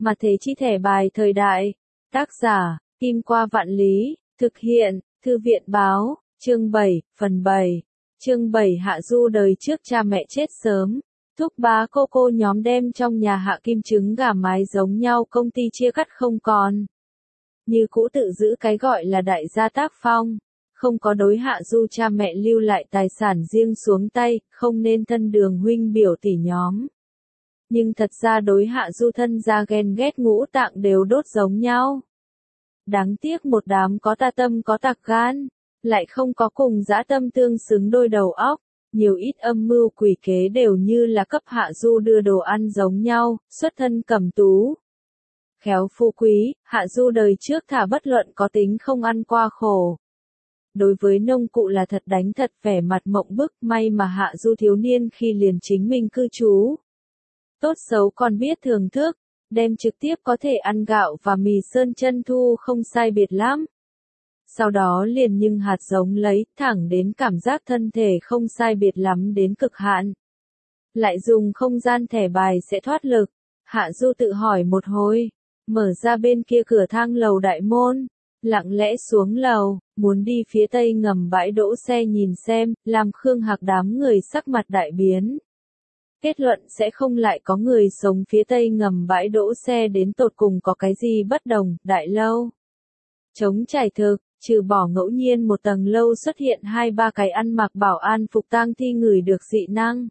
Mà thế chi thẻ bài thời đại. Tác giả, Kim Qua Vạn Lý, thực hiện, Thư viện Báo, chương 7, phần 7. Chương 7 Hạ Du đời trước cha mẹ chết sớm. Thúc bá cô nhóm đem trong nhà Hạ Kim trứng gà mái giống nhau công ty chia cắt không còn. Như cũ tự giữ cái gọi là đại gia tác phong. Không có đối Hạ Du cha mẹ lưu lại tài sản riêng xuống tay, không nên thân đường huynh biểu tỷ nhóm. Nhưng thật ra đối Hạ Du thân gia ghen ghét ngũ tạng đều đốt giống nhau. Đáng tiếc một đám có tà tâm có tặc gan, lại không có cùng dã tâm tương xứng đôi đầu óc, nhiều ít âm mưu quỷ kế đều như là cấp Hạ Du đưa đồ ăn giống nhau, xuất thân cẩm tú. Khéo phú quý, Hạ Du đời trước thả bất luận có tính không ăn qua khổ. Đối với nông cụ là thật đánh thật vẻ mặt mộng bức, may mà Hạ Du thiếu niên khi liền chính mình cư trú. Tốt xấu còn biết thưởng thức, đem trực tiếp có thể ăn gạo và mì sơn chân thu không sai biệt lắm. Sau đó liền nhưng hạt giống lấy, thẳng đến cảm giác thân thể không sai biệt lắm đến cực hạn. Lại dùng không gian thẻ bài sẽ thoát lực. Hạ Du tự hỏi một hồi, mở ra bên kia cửa thang lầu đại môn, lặng lẽ xuống lầu, muốn đi phía tây ngầm bãi đỗ xe nhìn xem, làm Khương Hạc đám người sắc mặt đại biến. Kết luận sẽ không lại có người sống phía tây ngầm bãi đỗ xe đến tột cùng có cái gì bất đồng, đại lâu. Trống trải thực, trừ bỏ ngẫu nhiên một tầng lâu xuất hiện 2-3 cái ăn mặc bảo an phục tang thi ngửi được dị năng.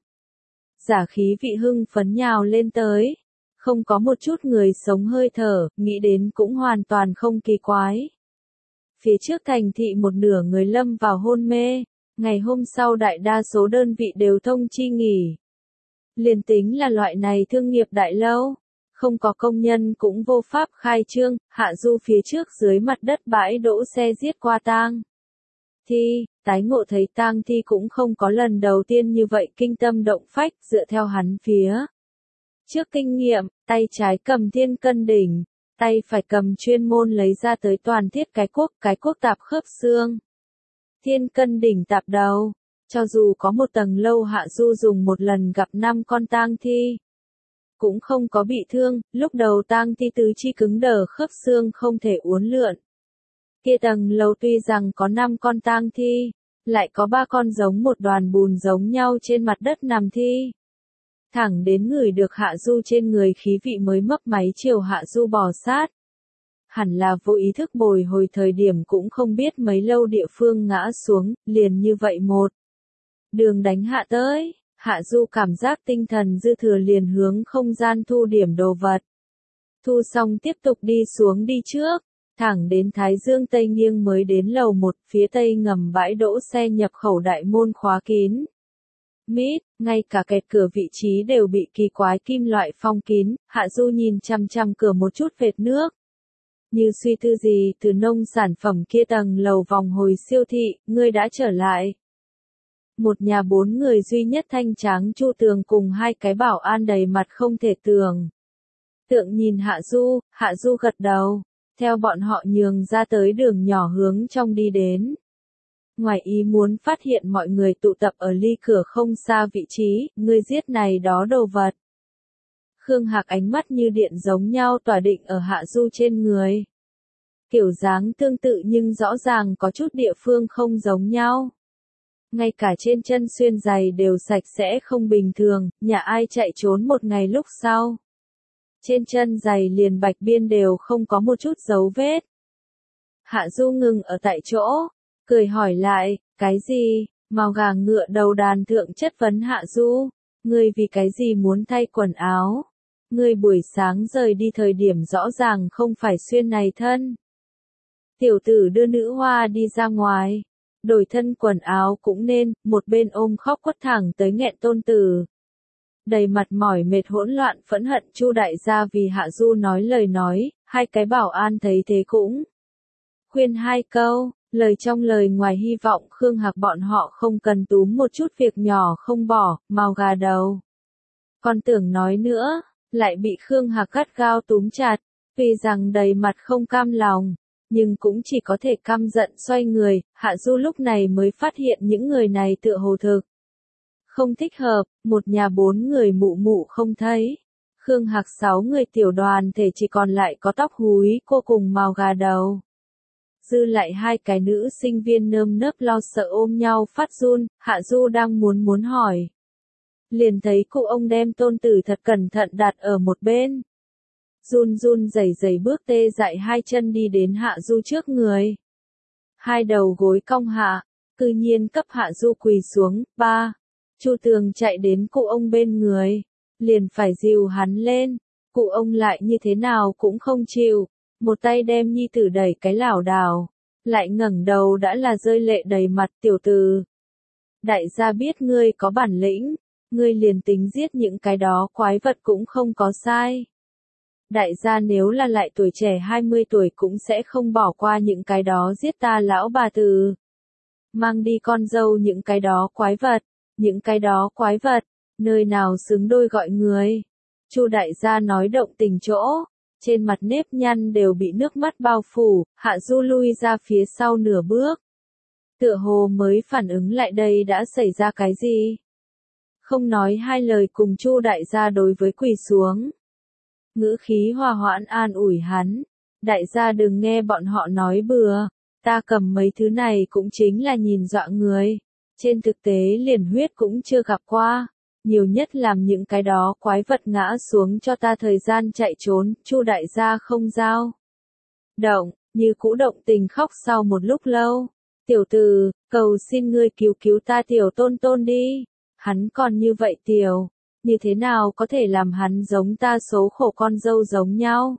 Giả khí vị hưng phấn nhào lên tới. Không có một chút người sống hơi thở, nghĩ đến cũng hoàn toàn không kỳ quái. Phía trước thành thị một nửa người lâm vào hôn mê, ngày hôm sau đại đa số đơn vị đều thông chi nghỉ. Liền tính là loại này thương nghiệp đại lâu, không có công nhân cũng vô pháp khai trương, Hạ Du phía trước dưới mặt đất bãi đỗ xe giết qua tang thi, tái ngộ thấy tang thi cũng không có lần đầu tiên như vậy kinh tâm động phách, dựa theo hắn phía trước kinh nghiệm, tay trái cầm thiên cân đỉnh, tay phải cầm chuyên môn lấy ra tới toàn thiết cái cuốc tạp khớp xương. Thiên cân đỉnh tạp đầu, cho dù có một tầng lâu Hạ Du dùng một lần gặp 5 con tang thi, cũng không có bị thương, lúc đầu tang thi tứ chi cứng đờ khớp xương không thể uốn lượn. Kia tầng lâu tuy rằng có 5 con tang thi, lại có 3 con giống một đoàn bùn giống nhau trên mặt đất nằm thi. Thẳng đến người được Hạ Du trên người khí vị mới mấp máy chiều Hạ Du bò sát. Hẳn là vô ý thức bồi hồi thời điểm cũng không biết mấy lâu địa phương ngã xuống, liền như vậy một đường đánh hạ tới, Hạ Du cảm giác tinh thần dư thừa liền hướng không gian thu điểm đồ vật. Thu xong tiếp tục đi xuống đi trước, thẳng đến Thái Dương Tây nghiêng mới đến lầu 1, phía tây ngầm bãi đỗ xe nhập khẩu đại môn khóa kín. Mít, ngay cả kẹt cửa vị trí đều bị kỳ quái kim loại phong kín, Hạ Du nhìn chằm chằm cửa một chút vệt nước. Như suy tư gì, từ nông sản phẩm kia tầng lầu vòng hồi siêu thị, ngươi đã trở lại. Một nhà 4 người duy nhất thanh tráng Chu Tường cùng 2 cái bảo an đầy mặt không thể tưởng. Tượng nhìn Hạ Du gật đầu, theo bọn họ nhường ra tới đường nhỏ hướng trong đi đến. Ngoài ý muốn phát hiện mọi người tụ tập ở ly cửa không xa vị trí, ngươi giết này đó đồ vật. Khương Hạc ánh mắt như điện giống nhau tỏa định ở Hạ Du trên người. Kiểu dáng tương tự nhưng rõ ràng có chút địa phương không giống nhau. Ngay cả trên chân xuyên giày đều sạch sẽ không bình thường, nhà ai chạy trốn một ngày lúc sau. Trên chân giày liền bạch biên đều không có một chút dấu vết. Hạ Du ngừng ở tại chỗ, cười hỏi lại, cái gì, màu gà ngựa đầu đàn thượng chất vấn Hạ Du, ngươi vì cái gì muốn thay quần áo, ngươi buổi sáng rời đi thời điểm rõ ràng không phải xuyên này thân. Tiểu tử đưa nữ hoa đi ra ngoài, đổi thân quần áo cũng nên, một bên ôm khóc quất thẳng tới nghẹn tôn tử. Đầy mặt mỏi mệt hỗn loạn phẫn hận Chu đại gia vì Hạ Du nói lời nói, 2 cái bảo an thấy thế cũng khuyên 2 câu. Lời trong lời ngoài hy vọng Khương Hạc bọn họ không cần túm một chút việc nhỏ không bỏ, màu gà đầu. Còn tưởng nói nữa, lại bị Khương Hạc gắt gao túm chặt, vì rằng đầy mặt không cam lòng, nhưng cũng chỉ có thể căm giận xoay người, Hạ Du lúc này mới phát hiện những người này tựa hồ thực. Không thích hợp, một nhà 4 người mụ không thấy. Khương Hạc 6 người tiểu đoàn thể chỉ còn lại có tóc húi cô cùng màu gà đầu. Dư lại 2 cái nữ sinh viên nơm nớp lo sợ ôm nhau phát run, Hạ Du đang muốn hỏi. Liền thấy cụ ông đem tôn tử thật cẩn thận đặt ở một bên. Run run rẩy rẩy bước tê dại 2 chân đi đến Hạ Du trước người. 2 đầu gối cong hạ, cư nhiên cấp Hạ Du quỳ xuống, ba. Chu Tường chạy đến cụ ông bên người, liền phải dìu hắn lên, cụ ông lại như thế nào cũng không chịu, một tay đem nhi tử đẩy cái lảo đảo, lại ngẩng đầu đã là rơi lệ đầy mặt tiểu tử. Đại gia biết ngươi có bản lĩnh, ngươi liền tính giết những cái đó quái vật cũng không có sai. Đại gia nếu là lại tuổi trẻ 20 tuổi cũng sẽ không bỏ qua những cái đó giết ta lão bà tử. Mang đi con dâu những cái đó quái vật, những cái đó quái vật, nơi nào xứng đôi gọi người. Chu đại gia nói động tình chỗ, trên mặt nếp nhăn đều bị nước mắt bao phủ, Hạ Du lui ra phía sau nửa bước. Tựa hồ mới phản ứng lại đây đã xảy ra cái gì. Không nói hai lời cùng Chu đại gia đối với quỳ xuống. Ngữ khí hòa hoãn an ủi hắn, đại gia đừng nghe bọn họ nói bừa, ta cầm mấy thứ này cũng chính là nhìn dọa người, trên thực tế liền huyết cũng chưa gặp qua, nhiều nhất làm những cái đó quái vật ngã xuống cho ta thời gian chạy trốn, Chu đại gia không giao. Động, như cũ động tình khóc sau một lúc lâu, tiểu tử, cầu xin ngươi cứu cứu ta tiểu tôn tôn đi, hắn còn như vậy tiểu. Như thế nào có thể làm hắn giống ta số khổ con dâu giống nhau?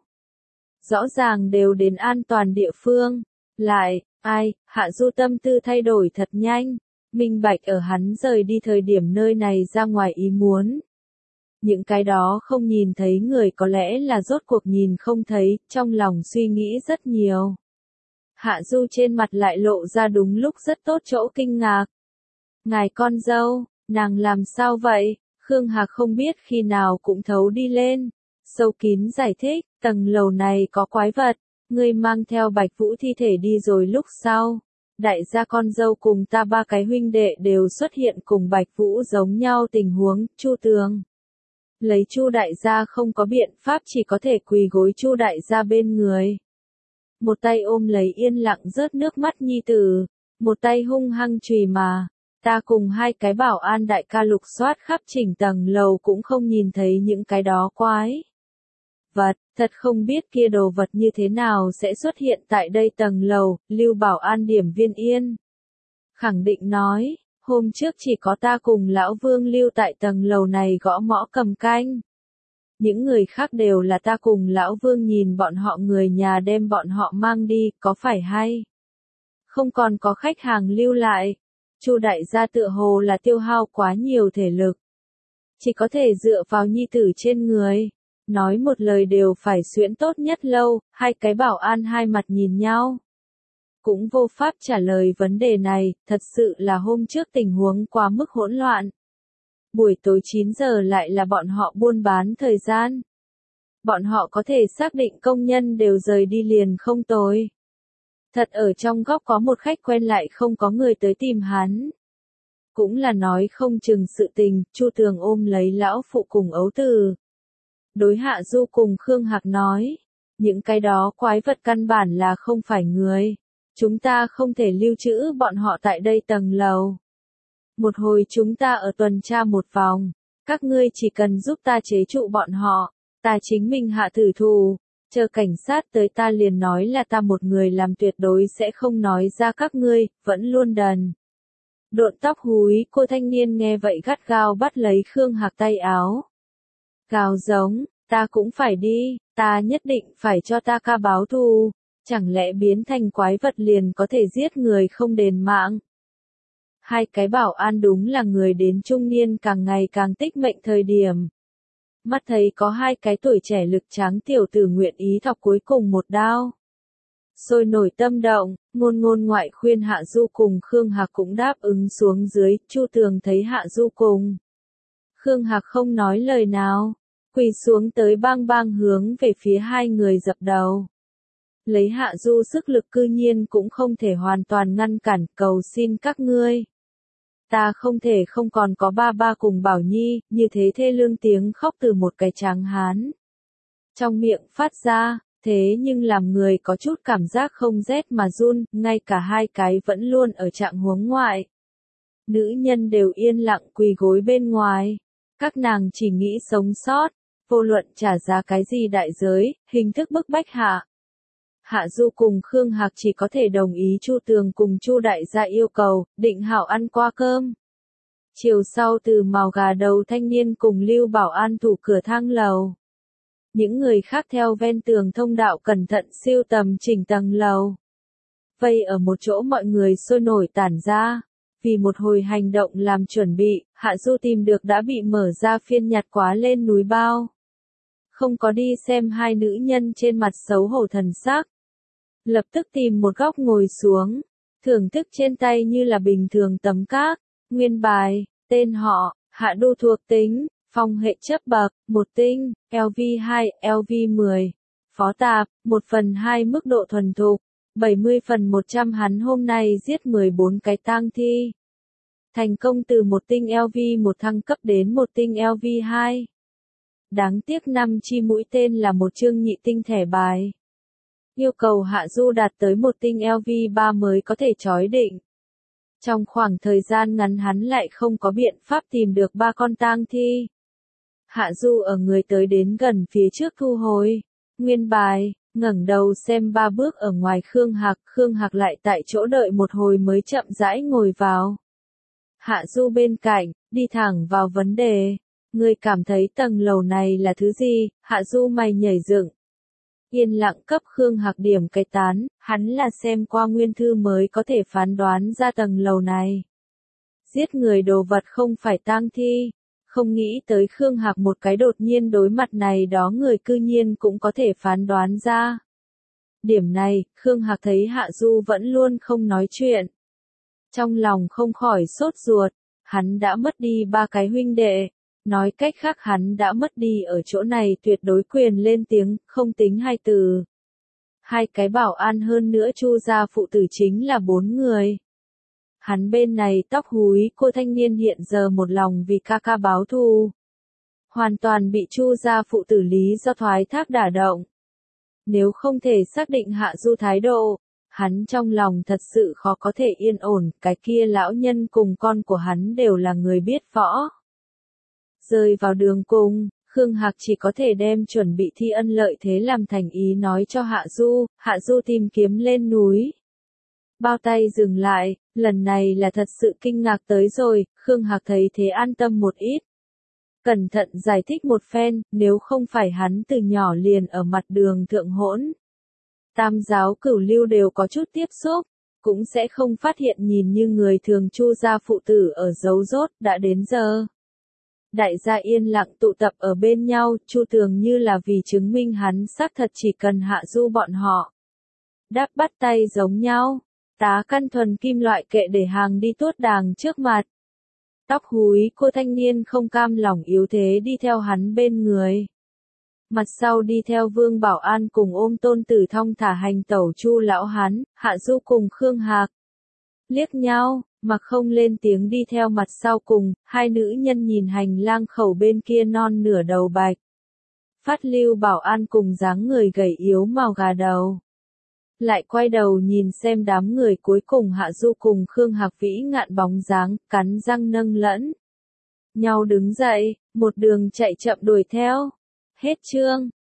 Rõ ràng đều đến an toàn địa phương. Lại, ai, Hạ Du tâm tư thay đổi thật nhanh. Minh bạch ở hắn rời đi thời điểm nơi này ra ngoài ý muốn. Những cái đó không nhìn thấy người có lẽ là rốt cuộc nhìn không thấy, trong lòng suy nghĩ rất nhiều. Hạ Du trên mặt lại lộ ra đúng lúc rất tốt chỗ kinh ngạc. Ngài con dâu, nàng làm sao vậy? Khương Hạc không biết khi nào cũng thấu đi lên, sâu kín giải thích, tầng lầu này có quái vật, ngươi mang theo Bạch Vũ thi thể đi rồi lúc sau. Đại gia con dâu cùng ta 3 cái huynh đệ đều xuất hiện cùng Bạch Vũ giống nhau tình huống, Chu Tường. Lấy Chu đại gia không có biện pháp chỉ có thể quỳ gối Chu đại gia bên người. Một tay ôm lấy yên lặng rớt nước mắt nhi tử, một tay hung hăng chùy mà. Ta cùng 2 cái bảo an đại ca lục soát khắp chỉnh tầng lầu cũng không nhìn thấy những cái đó quái vật, thật không biết kia đồ vật như thế nào sẽ xuất hiện tại đây tầng lầu, Lưu Bảo An điểm viên yên. Khẳng định nói, hôm trước chỉ có ta cùng lão Vương Lưu tại tầng lầu này gõ mõ cầm canh. Những người khác đều là ta cùng lão Vương nhìn bọn họ người nhà đem bọn họ mang đi, có phải hay? Không còn có khách hàng lưu lại. Chu đại gia tựa hồ là tiêu hao quá nhiều thể lực. Chỉ có thể dựa vào nhi tử trên người. Nói một lời đều phải xuyễn tốt nhất lâu, 2 cái bảo an hai mặt nhìn nhau. Cũng vô pháp trả lời vấn đề này, thật sự là hôm trước tình huống quá mức hỗn loạn. Buổi tối 9 giờ lại là bọn họ buôn bán thời gian. Bọn họ có thể xác định công nhân đều rời đi liền không tồi. Thật ở trong góc có một khách quen lại không có người tới tìm hắn. Cũng là nói không chừng sự tình, Chu Tường ôm lấy lão phụ cùng ấu tử. Đối Hạ Du cùng Khương Hạc nói, những cái đó quái vật căn bản là không phải người. Chúng ta không thể lưu trữ bọn họ tại đây tầng lầu. Một hồi chúng ta ở tuần tra một vòng, các ngươi chỉ cần giúp ta chế trụ bọn họ, ta chính mình hạ tử thủ. Chờ cảnh sát tới ta liền nói là ta một người làm tuyệt đối sẽ không nói ra các ngươi, vẫn luôn đần. Độn tóc húi, cô thanh niên nghe vậy gắt gao bắt lấy Khương Hạc tay áo. Gào giống, ta cũng phải đi, ta nhất định phải cho ta ca báo thù, chẳng lẽ biến thành quái vật liền có thể giết người không đền mạng. 2 cái bảo an đúng là người đến trung niên càng ngày càng tích mệnh thời điểm. Mắt thấy có 2 cái tuổi trẻ lực tráng tiểu tử nguyện ý thọc cuối cùng một đao. Sôi nổi tâm động, ngôn ngôn ngoại khuyên Hạ Du cùng Khương Hạc cũng đáp ứng xuống dưới, Chu Tường thấy Hạ Du cùng Khương Hạc không nói lời nào, quỳ xuống tới bang bang hướng về phía 2 người dập đầu. Lấy Hạ Du sức lực cư nhiên cũng không thể hoàn toàn ngăn cản, cầu xin các ngươi. Ta không thể không còn có ba ba cùng Bảo Nhi, như thế thê lương tiếng khóc từ một cái tráng hán. Trong miệng phát ra, thế nhưng làm người có chút cảm giác không rét mà run, ngay cả hai cái vẫn luôn ở trạng huống ngoại. Nữ nhân đều yên lặng quỳ gối bên ngoài. Các nàng chỉ nghĩ sống sót, vô luận trả giá cái gì đại giới, hình thức bức bách hạ. Hạ Du cùng Khương Hạc chỉ có thể đồng ý Chu Tường cùng Chu đại gia yêu cầu, định hảo ăn qua cơm. Chiều sau từ mào gà đầu thanh niên cùng Lưu Bảo An thủ cửa thang lầu. Những người khác theo ven tường thông đạo cẩn thận siêu tầm chỉnh tầng lầu. Vây ở một chỗ mọi người sôi nổi tản ra. Vì một hồi hành động làm chuẩn bị, Hạ Du tìm được đã bị mở ra phiên nhặt quá lên núi bao. Không có đi xem hai nữ nhân trên mặt xấu hổ thần sắc. Lập tức tìm một góc ngồi xuống, thưởng thức trên tay như là bình thường tấm các, nguyên bài, tên họ, Hạ Du thuộc tính, phong hệ chấp bậc, 1 tinh, LV2, LV10, phó tạp, 1/2 mức độ thuần thục, 70/100 hắn hôm nay giết 14 cái tang thi. Thành công từ 1 tinh LV1 thăng cấp đến 1 tinh LV2. Đáng tiếc 5 chi mũi tên là một chương nhị tinh thẻ bài. Yêu cầu Hạ Du đạt tới 1 tinh LV3 mới có thể chói định. Trong khoảng thời gian ngắn hắn lại không có biện pháp tìm được 3 con tang thi. Hạ Du ở người tới đến gần phía trước thu hồi. Nguyên bài, ngẩng đầu xem 3 bước ở ngoài Khương Hạc lại tại chỗ đợi một hồi mới chậm rãi ngồi vào. Hạ Du bên cạnh, đi thẳng vào vấn đề. Ngươi cảm thấy tầng lầu này là thứ gì? Hạ Du mày nhảy dựng. Yên lặng cấp Khương Hạc điểm cái tán, hắn là xem qua nguyên thư mới có thể phán đoán ra tầng lầu này. Giết người đồ vật không phải tang thi. Không nghĩ tới Khương Hạc một cái đột nhiên đối mặt này đó người cư nhiên cũng có thể phán đoán ra. Điểm này, Khương Hạc thấy Hạ Du vẫn luôn không nói chuyện. Trong lòng không khỏi sốt ruột, hắn đã mất đi 3 cái huynh đệ. Nói cách khác hắn đã mất đi ở chỗ này tuyệt đối quyền lên tiếng, không tính 2 từ. 2 cái bảo an hơn nữa Chu gia phụ tử chính là 4 người. Hắn bên này tóc húi cô thanh niên hiện giờ một lòng vì ca ca báo thù. Hoàn toàn bị Chu gia phụ tử lý do thoái thác đả động. Nếu không thể xác định Hạ Du thái độ, hắn trong lòng thật sự khó có thể yên ổn, cái kia lão nhân cùng con của hắn đều là người biết võ. Rơi vào đường cùng, Khương Hạc chỉ có thể đem chuẩn bị thi ân lợi thế làm thành ý nói cho Hạ Du tìm kiếm lên núi. Bao tay dừng lại, lần này là thật sự kinh ngạc tới rồi, Khương Hạc thấy thế an tâm một ít. Cẩn thận giải thích một phen, nếu không phải hắn từ nhỏ liền ở mặt đường thượng hỗn. Tam giáo cửu lưu đều có chút tiếp xúc, cũng sẽ không phát hiện nhìn như người thường Chu gia phụ tử ở dấu rốt đã đến giờ. Đại gia yên lặng tụ tập ở bên nhau, Chu Tường như là vì chứng minh hắn xác thật chỉ cần Hạ Du bọn họ. Đáp bắt tay giống nhau, tá căn thuần kim loại kệ để hàng đi tuốt đàng trước mặt. Tóc húi cô thanh niên không cam lòng yếu thế đi theo hắn bên người. Mặt sau đi theo Vương Bảo An cùng ôm Tôn Tử thong thả hành tẩu Chu lão hán, Hạ Du cùng Khương Hạc. Liếc nhau, mặc không lên tiếng đi theo mặt sau cùng, hai nữ nhân nhìn hành lang khẩu bên kia non nửa đầu bạch. Phát Lưu Bảo An cùng dáng người gầy yếu màu gà đầu. Lại quay đầu nhìn xem đám người cuối cùng Hạ Du cùng Khương Hạc vĩ ngạn bóng dáng, cắn răng nâng lẫn. Nhau đứng dậy, một đường chạy chậm đuổi theo. Hết chương.